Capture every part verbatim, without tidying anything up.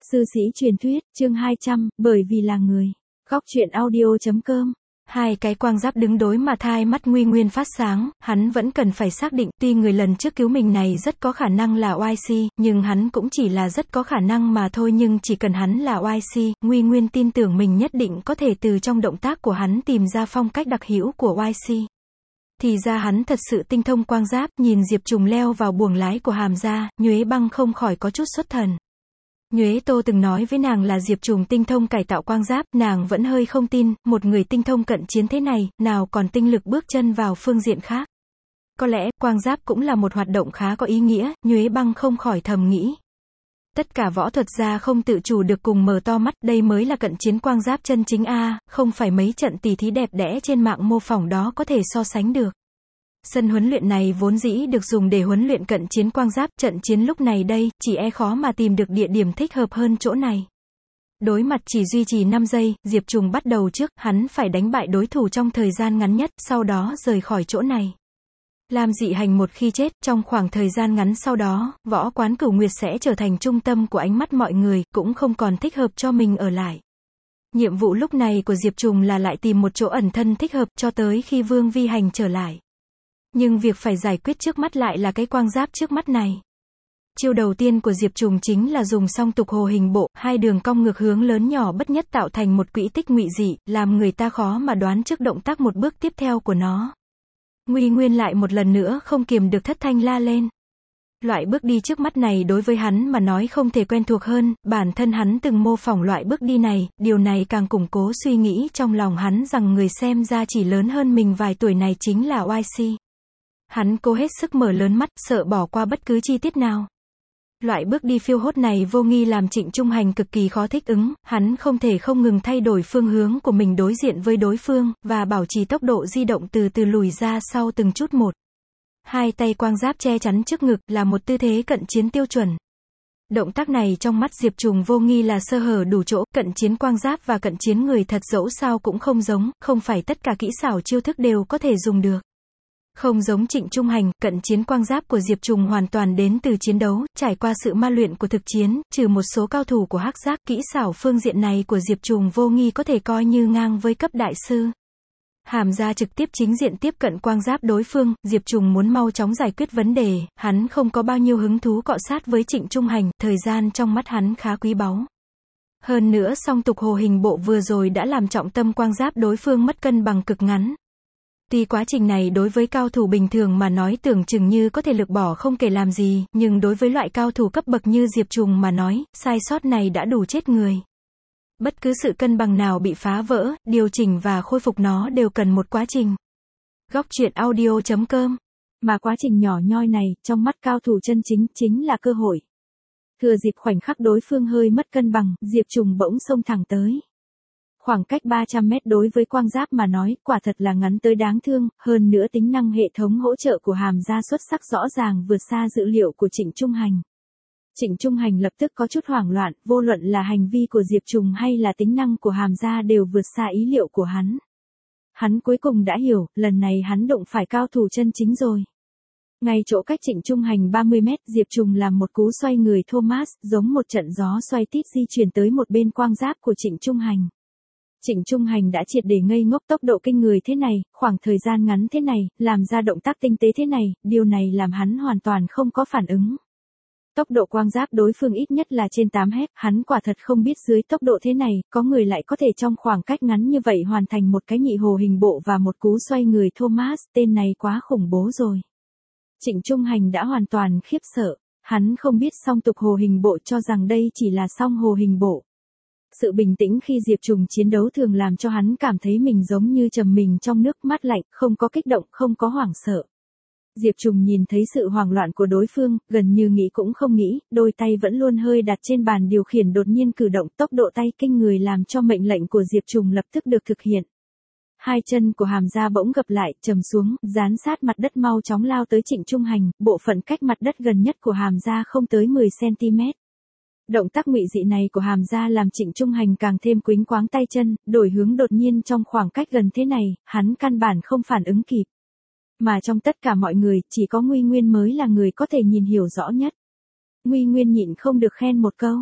Sư sĩ truyền thuyết, chương hai trăm, bởi vì là người. Góc truyện audio.com. Hai cái quang giáp đứng đối mà thai mắt Nguy Nguyên phát sáng, hắn vẫn cần phải xác định, tuy người lần trước cứu mình này rất có khả năng là oai si, nhưng hắn cũng chỉ là rất có khả năng mà thôi, nhưng chỉ cần hắn là oai si, Nguy Nguyên tin tưởng mình nhất định có thể từ trong động tác của hắn tìm ra phong cách đặc hữu của oai si. Thì ra hắn thật sự tinh thông quang giáp, nhìn Diệp Trùng leo vào buồng lái của Hàm Gia, Nhuế Băng không khỏi có chút xuất thần. Nhuế Tô từng nói với nàng là Diệp Trùng tinh thông cải tạo quang giáp, nàng vẫn hơi không tin, một người tinh thông cận chiến thế này, nào còn tinh lực bước chân vào phương diện khác. Có lẽ, quang giáp cũng là một hoạt động khá có ý nghĩa, Nhuế Băng không khỏi thầm nghĩ. Tất cả võ thuật gia không tự chủ được cùng mở to mắt, đây mới là cận chiến quang giáp chân chính a, không phải mấy trận tỉ thí đẹp đẽ trên mạng mô phỏng đó có thể so sánh được. Sân huấn luyện này vốn dĩ được dùng để huấn luyện cận chiến quang giáp, trận chiến lúc này đây, chỉ e khó mà tìm được địa điểm thích hợp hơn chỗ này. Đối mặt chỉ duy trì năm giây, Diệp Trùng bắt đầu trước, hắn phải đánh bại đối thủ trong thời gian ngắn nhất, sau đó rời khỏi chỗ này. Lam Dị Hành một khi chết, trong khoảng thời gian ngắn sau đó, võ quán Cửu Nguyệt sẽ trở thành trung tâm của ánh mắt mọi người, cũng không còn thích hợp cho mình ở lại. Nhiệm vụ lúc này của Diệp Trùng là lại tìm một chỗ ẩn thân thích hợp, cho tới khi Vương Vi Hành trở lại. Nhưng việc phải giải quyết trước mắt lại là cái quang giáp trước mắt này. Chiêu đầu tiên của Diệp Trùng chính là dùng song tục hồ hình bộ, hai đường cong ngược hướng lớn nhỏ bất nhất tạo thành một quỹ tích ngụy dị, làm người ta khó mà đoán trước động tác một bước tiếp theo của nó. Nguy Nguyên lại một lần nữa không kiềm được thất thanh la lên. Loại bước đi trước mắt này đối với hắn mà nói không thể quen thuộc hơn, bản thân hắn từng mô phỏng loại bước đi này, điều này càng củng cố suy nghĩ trong lòng hắn rằng người xem ra chỉ lớn hơn mình vài tuổi này chính là oai si. Hắn cố hết sức mở lớn mắt, sợ bỏ qua bất cứ chi tiết nào. Loại bước đi phiêu hốt này vô nghi làm Trịnh Trung Hành cực kỳ khó thích ứng, hắn không thể không ngừng thay đổi phương hướng của mình đối diện với đối phương, và bảo trì tốc độ di động từ từ lùi ra sau từng chút một. Hai tay quang giáp che chắn trước ngực, là một tư thế cận chiến tiêu chuẩn. Động tác này trong mắt Diệp Trùng vô nghi là sơ hở đủ chỗ, cận chiến quang giáp và cận chiến người thật dẫu sao cũng không giống, không phải tất cả kỹ xảo chiêu thức đều có thể dùng được. Không giống Trịnh Trung Hành, cận chiến quang giáp của Diệp Trùng hoàn toàn đến từ chiến đấu, trải qua sự ma luyện của thực chiến, trừ một số cao thủ của hắc giác, kỹ xảo phương diện này của Diệp Trùng vô nghi có thể coi như ngang với cấp đại sư. Hàm Gia trực tiếp chính diện tiếp cận quang giáp đối phương, Diệp Trùng muốn mau chóng giải quyết vấn đề, hắn không có bao nhiêu hứng thú cọ sát với Trịnh Trung Hành, thời gian trong mắt hắn khá quý báu. Hơn nữa song tục hồ hình bộ vừa rồi đã làm trọng tâm quang giáp đối phương mất cân bằng cực ngắn. Tuy quá trình này đối với cao thủ bình thường mà nói tưởng chừng như có thể lược bỏ không kể làm gì, nhưng đối với loại cao thủ cấp bậc như Diệp Trùng mà nói, sai sót này đã đủ chết người. Bất cứ sự cân bằng nào bị phá vỡ, điều chỉnh và khôi phục nó đều cần một quá trình. Góc truyện audio.com. Mà quá trình nhỏ nhoi này, trong mắt cao thủ chân chính, chính là cơ hội. Thừa dịp khoảnh khắc đối phương hơi mất cân bằng, Diệp Trùng bỗng xông thẳng tới. Khoảng cách ba trăm mét đối với quang giáp mà nói, quả thật là ngắn tới đáng thương, hơn nữa tính năng hệ thống hỗ trợ của Hàm Gia xuất sắc rõ ràng vượt xa dữ liệu của Trịnh Trung Hành. Trịnh Trung Hành lập tức có chút hoảng loạn, vô luận là hành vi của Diệp Trùng hay là tính năng của Hàm Gia đều vượt xa ý liệu của hắn. Hắn cuối cùng đã hiểu, lần này hắn đụng phải cao thủ chân chính rồi. Ngay chỗ cách Trịnh Trung Hành ba mươi mét, Diệp Trùng làm một cú xoay người Thomas, giống một trận gió xoay tít di chuyển tới một bên quang giáp của Trịnh Trung Hành. Trịnh Trung Hành đã triệt để ngây ngốc, tốc độ kinh người thế này, khoảng thời gian ngắn thế này, làm ra động tác tinh tế thế này, điều này làm hắn hoàn toàn không có phản ứng. Tốc độ quang giáp đối phương ít nhất là trên tám héc, hắn quả thật không biết dưới tốc độ thế này, có người lại có thể trong khoảng cách ngắn như vậy hoàn thành một cái nhị hồ hình bộ và một cú xoay người Thomas, tên này quá khủng bố rồi. Trịnh Trung Hành đã hoàn toàn khiếp sợ, hắn không biết song tục hồ hình bộ cho rằng đây chỉ là song hồ hình bộ. Sự bình tĩnh khi Diệp Trùng chiến đấu thường làm cho hắn cảm thấy mình giống như trầm mình trong nước, mát lạnh, không có kích động, không có hoảng sợ. Diệp Trùng nhìn thấy sự hoảng loạn của đối phương, gần như nghĩ cũng không nghĩ, đôi tay vẫn luôn hơi đặt trên bàn điều khiển đột nhiên cử động, tốc độ tay kinh người làm cho mệnh lệnh của Diệp Trùng lập tức được thực hiện. Hai chân của Hàm Gia bỗng gập lại, trầm xuống, dán sát mặt đất mau chóng lao tới Trịnh Trung Hành, bộ phận cách mặt đất gần nhất của Hàm Gia không tới mười xăng ti mét. Động tác ngụy dị này của Hàm Gia làm Trịnh Trung Hành càng thêm quĩnh quáng tay chân, đổi hướng đột nhiên trong khoảng cách gần thế này, hắn căn bản không phản ứng kịp. Mà trong tất cả mọi người, chỉ có Nguy Nguyên mới là người có thể nhìn hiểu rõ nhất. Nguy Nguyên nhịn không được khen một câu.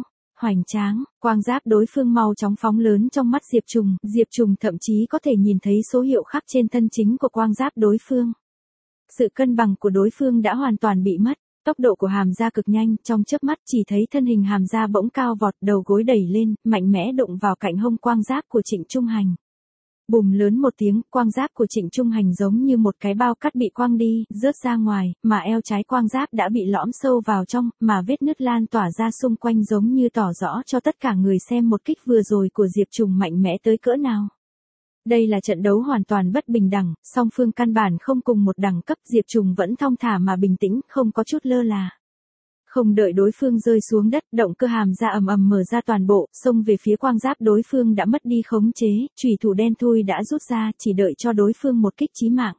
hoành tráng, quang giáp đối phương mau chóng phóng lớn trong mắt Diệp Trùng, Diệp Trùng thậm chí có thể nhìn thấy số hiệu khắc trên thân chính của quang giáp đối phương. Sự cân bằng của đối phương đã hoàn toàn bị mất, tốc độ của Hàm Gia cực nhanh, trong chớp mắt chỉ thấy thân hình Hàm Gia bỗng cao vọt, đầu gối đẩy lên, mạnh mẽ đụng vào cạnh hông quang giáp của Trịnh Trung Hành. Bùm lớn một tiếng, quang giáp của Trịnh Trung Hành giống như một cái bao cắt bị quăng đi, rớt ra ngoài, mà eo trái quang giáp đã bị lõm sâu vào trong, mà vết nứt lan tỏa ra xung quanh giống như tỏ rõ cho tất cả người xem một kích vừa rồi của Diệp Trùng mạnh mẽ tới cỡ nào. Đây là trận đấu hoàn toàn bất bình đẳng, song phương căn bản không cùng một đẳng cấp, Diệp Trùng vẫn thong thả mà bình tĩnh, không có chút lơ là. Không đợi đối phương rơi xuống đất, động cơ Hàm Gia ầm ầm mở ra toàn bộ, xông về phía quang giáp đối phương đã mất đi khống chế, chủy thủ đen thui đã rút ra, chỉ đợi cho đối phương một kích chí mạng.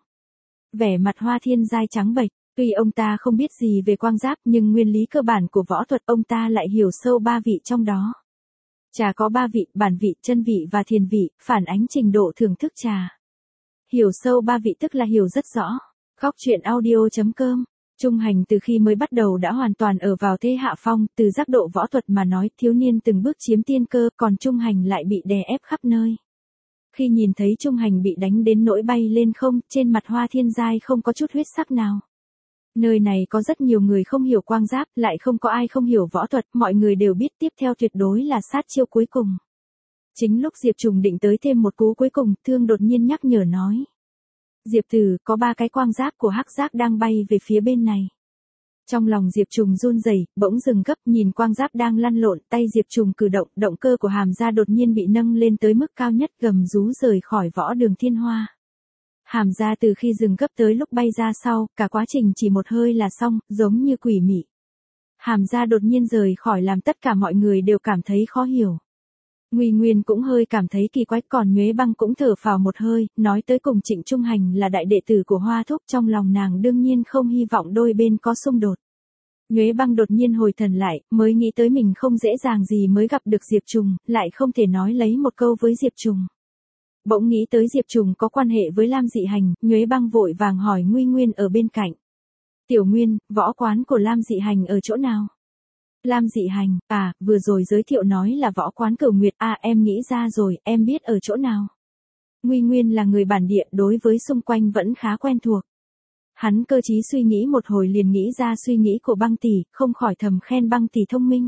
Vẻ mặt Hoa Thiên Giai trắng bệch, tuy ông ta không biết gì về quang giáp nhưng nguyên lý cơ bản của võ thuật ông ta lại hiểu sâu ba vị trong đó. Trà có ba vị, bản vị, chân vị và thiền vị, phản ánh trình độ thưởng thức trà. Hiểu sâu ba vị tức là hiểu rất rõ. Góc truyện audio chấm com. Trung Hành từ khi mới bắt đầu đã hoàn toàn ở vào thế hạ phong, từ giác độ võ thuật mà nói, thiếu niên từng bước chiếm tiên cơ, còn Trung Hành lại bị đè ép khắp nơi. Khi nhìn thấy Trung Hành bị đánh đến nỗi bay lên không, trên mặt Hoa Thiên Giai không có chút huyết sắc nào. Nơi này có rất nhiều người không hiểu quang giáp, lại không có ai không hiểu võ thuật, mọi người đều biết tiếp theo tuyệt đối là sát chiêu cuối cùng. Chính lúc Diệp Trùng định tới thêm một cú cuối cùng, Thương đột nhiên nhắc nhở nói. Diệp Tử, có ba cái quang giáp của hắc giác đang bay về phía bên này. Trong lòng Diệp Trùng run rẩy, bỗng dừng gấp, nhìn quang giáp đang lăn lộn, tay Diệp Trùng cử động, động cơ của Hàm Gia đột nhiên bị nâng lên tới mức cao nhất, gầm rú rời khỏi võ đường Thiên Hoa. Hàm Gia từ khi dừng gấp tới lúc bay ra sau, cả quá trình chỉ một hơi là xong, giống như quỷ mị. Hàm Gia đột nhiên rời khỏi làm tất cả mọi người đều cảm thấy khó hiểu. Nguy Nguyên cũng hơi cảm thấy kỳ quái, còn Nhuế Băng cũng thở phào một hơi, nói tới cùng Trịnh Trung Hành là đại đệ tử của Hoa Thúc, trong lòng nàng đương nhiên không hy vọng đôi bên có xung đột. Nhuế Băng đột nhiên hồi thần lại, mới nghĩ tới mình không dễ dàng gì mới gặp được Diệp Trùng, lại không thể nói lấy một câu với Diệp Trùng. Bỗng nghĩ tới Diệp Trùng có quan hệ với Lam Dị Hành, Nhuế Băng vội vàng hỏi Nguy Nguyên ở bên cạnh. Tiểu Nguyên, võ quán của Lam Dị Hành ở chỗ nào? Lam Dị Hành, à, vừa rồi giới thiệu nói là võ quán Cửu Nguyệt, à em nghĩ ra rồi, em biết ở chỗ nào. Nguy Nguyên là người bản địa, đối với xung quanh vẫn khá quen thuộc. Hắn cơ trí suy nghĩ một hồi liền nghĩ ra suy nghĩ của Băng tỷ, không khỏi thầm khen Băng tỷ thông minh.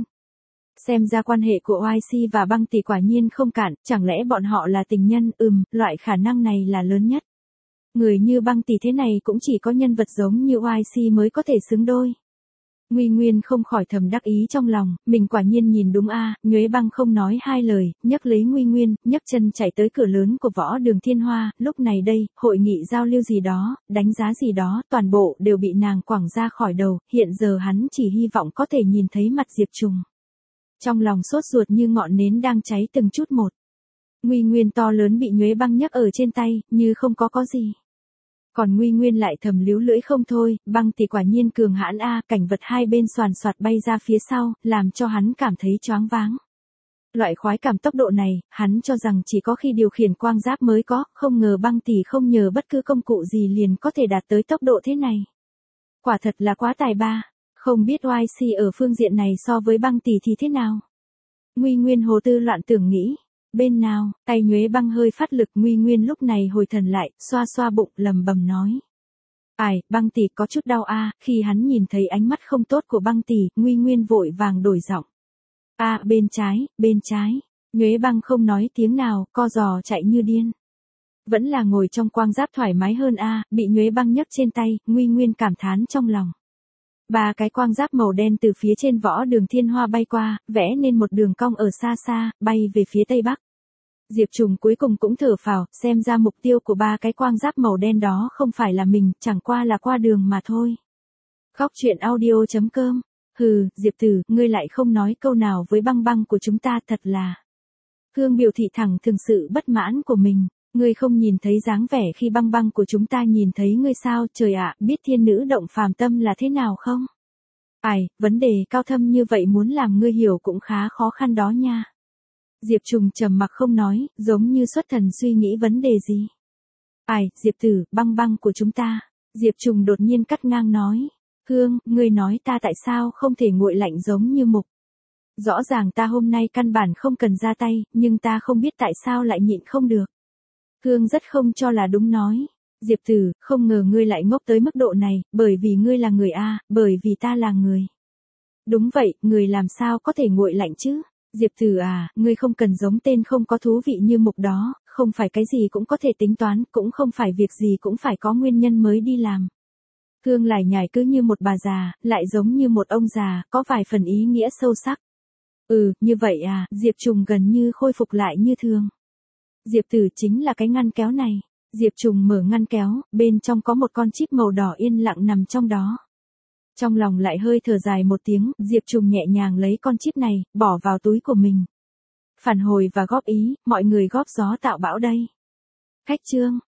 Xem ra quan hệ của oai xi và Băng tỷ quả nhiên không cạn, chẳng lẽ bọn họ là tình nhân, ừm, loại khả năng này là lớn nhất. Người như Băng tỷ thế này cũng chỉ có nhân vật giống như oai xi mới có thể xứng đôi. Nguy Nguyên không khỏi thầm đắc ý trong lòng, mình quả nhiên nhìn đúng a. À. Nhuế Băng không nói hai lời, nhấc lấy Nguy Nguyên, nhấc chân chạy tới cửa lớn của võ đường Thiên Hoa, lúc này đây, hội nghị giao lưu gì đó, đánh giá gì đó, toàn bộ đều bị nàng quẳng ra khỏi đầu, hiện giờ hắn chỉ hy vọng có thể nhìn thấy mặt Diệp Trùng. Trong lòng sốt ruột như ngọn nến đang cháy từng chút một. Nguy Nguyên to lớn bị Nhuế Băng nhấc ở trên tay, như không có có gì. Còn Nguy Nguyên lại thầm líu lưỡi không thôi, Băng tỷ quả nhiên cường hãn a, cảnh vật hai bên xoàn xoạt bay ra phía sau, làm cho hắn cảm thấy choáng váng. Loại khoái cảm tốc độ này, hắn cho rằng chỉ có khi điều khiển quang giáp mới có, không ngờ Băng tỷ không nhờ bất cứ công cụ gì liền có thể đạt tới tốc độ thế này. Quả thật là quá tài ba, không biết oai xi ở phương diện này so với Băng tỷ thì thế nào. Nguy Nguyên hồ tư loạn tưởng nghĩ. Bên nào, tay Nhuế Băng hơi phát lực, Nguy Nguyên lúc này hồi thần lại, xoa xoa bụng, lầm bầm nói. Ai, Băng tỷ có chút đau a. À. Khi hắn nhìn thấy ánh mắt không tốt của Băng tỷ, Nguy Nguyên vội vàng đổi giọng. A, à, bên trái, bên trái. Nhuế Băng không nói tiếng nào, co giò chạy như điên. Vẫn là ngồi trong quang giáp thoải mái hơn a. À. Bị Nhuế Băng nhấc trên tay, Nguy Nguyên cảm thán trong lòng. Ba cái quang giáp màu đen từ phía trên võ đường Thiên Hoa bay qua, vẽ nên một đường cong ở xa xa, bay về phía tây bắc. Diệp Trùng cuối cùng cũng thở phào, xem ra mục tiêu của ba cái quang giáp màu đen đó không phải là mình, chẳng qua là qua đường mà thôi. Góc truyện audio chấm com. Hừ, Diệp Tử, ngươi lại không nói câu nào với Băng Băng của chúng ta, thật là. Hương biểu thị thẳng thường sự bất mãn của mình. Ngươi không nhìn thấy dáng vẻ khi Băng Băng của chúng ta nhìn thấy ngươi sao, trời ạ, biết thiên nữ động phàm tâm là thế nào không? Ai, vấn đề cao thâm như vậy muốn làm ngươi hiểu cũng khá khó khăn đó nha. Diệp Trùng trầm mặc không nói, giống như xuất thần suy nghĩ vấn đề gì. Ai, Diệp Tử, Băng Băng của chúng ta. Diệp Trùng đột nhiên cắt ngang nói. Hương, ngươi nói ta tại sao không thể nguội lạnh giống như mục. Rõ ràng ta hôm nay căn bản không cần ra tay, nhưng ta không biết tại sao lại nhịn không được. Cương rất không cho là đúng nói. Diệp Tử, không ngờ ngươi lại ngốc tới mức độ này, bởi vì ngươi là người A, bởi vì ta là người. Đúng vậy, người làm sao có thể nguội lạnh chứ? Diệp Tử à, ngươi không cần giống tên không có thú vị như mục đó, không phải cái gì cũng có thể tính toán, cũng không phải việc gì cũng phải có nguyên nhân mới đi làm. Cương lải nhải cứ như một bà già, lại giống như một ông già, có vài phần ý nghĩa sâu sắc. Ừ, như vậy à, Diệp Trùng gần như khôi phục lại như thường. Diệp Tử chính là cái ngăn kéo này. Diệp Trùng mở ngăn kéo, bên trong có một con chip màu đỏ yên lặng nằm trong đó. Trong lòng lại hơi thở dài một tiếng, Diệp Trùng nhẹ nhàng lấy con chip này, bỏ vào túi của mình. Phản hồi và góp ý, mọi người góp gió tạo bão đây. Khách chương.